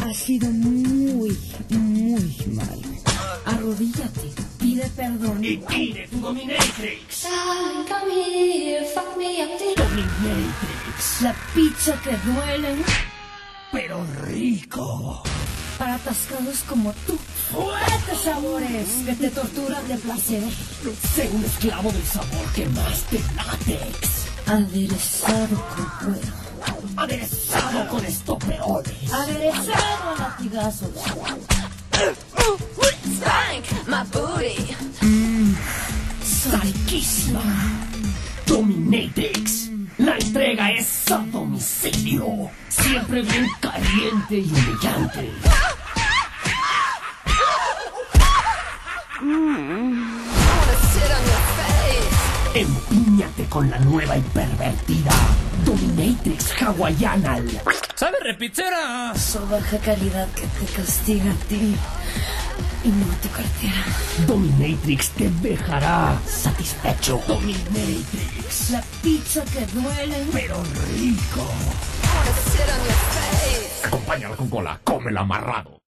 Ha sido muy, muy malo. Arrodíllate, pide perdón. Y pide tu dominatrix. Darling, come here, fuck me up the... Dominatrix. La pizza que duele Pero rico. para atascados como tú. Fuertes sabores que te torturan de placer. Sé un esclavo del sabor que más te látex. Aderezado con cuero. Aderezado con estoperoles. Aderezado a latigazos. Stank, my booty. Riquísima. Dominatrix. La entrega es a domicilio. Siempre bien caliente y humillante. I wanna sit on your face. Empíñate con la nueva y pervertida Dominatrix hawaiana. ¡Sabe repichera! Su baja calidad que te castiga a ti y no a tu cartera. Dominatrix te dejará satisfecho. Dominatrix. La pizza que duele Pero rico. I wanna sit on your face. Acompáñala con cola, cómela amarrado.